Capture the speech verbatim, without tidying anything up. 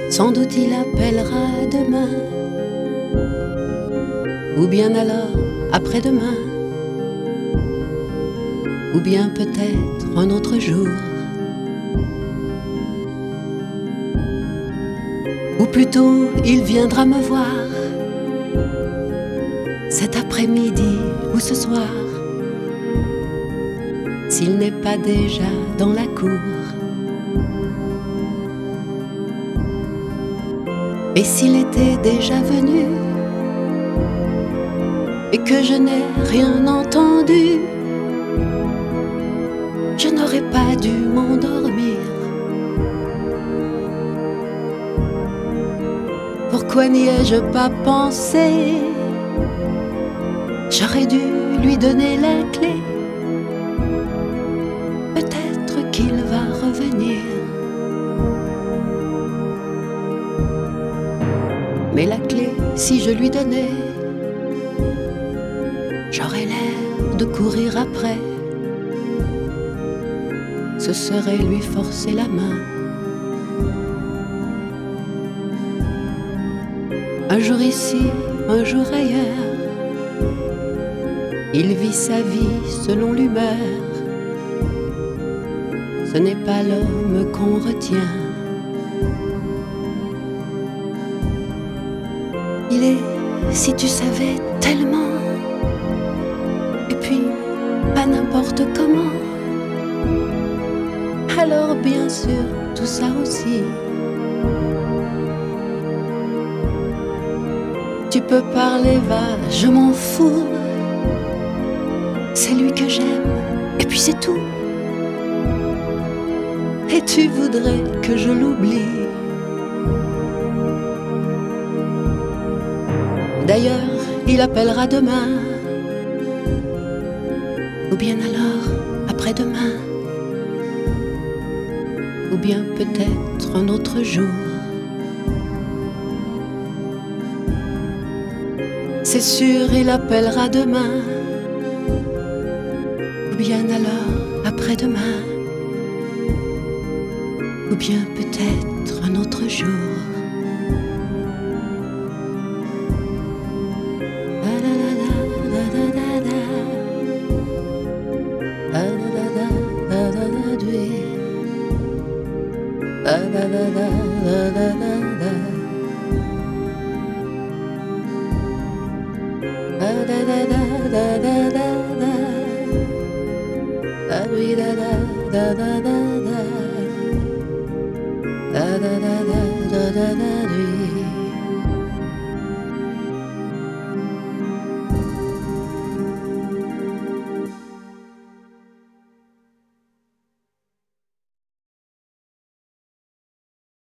Sans doute il appellera demain, ou bien alors après-demain, ou bien peut-être un autre jour, ou plutôt il viendra me voir cet après-midi ou ce soir, s'il n'est pas déjà dans la cour. Et s'il était déjà venu et que je n'ai rien entendu, je n'aurais pas dû m'endormir. Pourquoi n'y ai-je pas pensé? J'aurais dû lui donner la clé. Peut-être qu'il va revenir. Mais la clé, si je lui donnais, j'aurais l'air de courir après. Ce serait lui forcer la main. Un jour ici, un jour ailleurs, il vit sa vie selon l'humeur. Ce n'est pas l'homme qu'on retient. Il est, si tu savais, tellement, et puis pas n'importe comment. Alors bien sûr, tout ça aussi. Tu peux parler, va, je m'en fous. C'est lui que j'aime, et puis c'est tout. Et tu voudrais que je l'oublie. D'ailleurs, il appellera demain, ou bien alors après-demain, ou bien peut-être un autre jour. C'est sûr, il appellera demain, ou bien alors après-demain, ou bien peut-être un autre jour. Da da da da da da da da da da da da da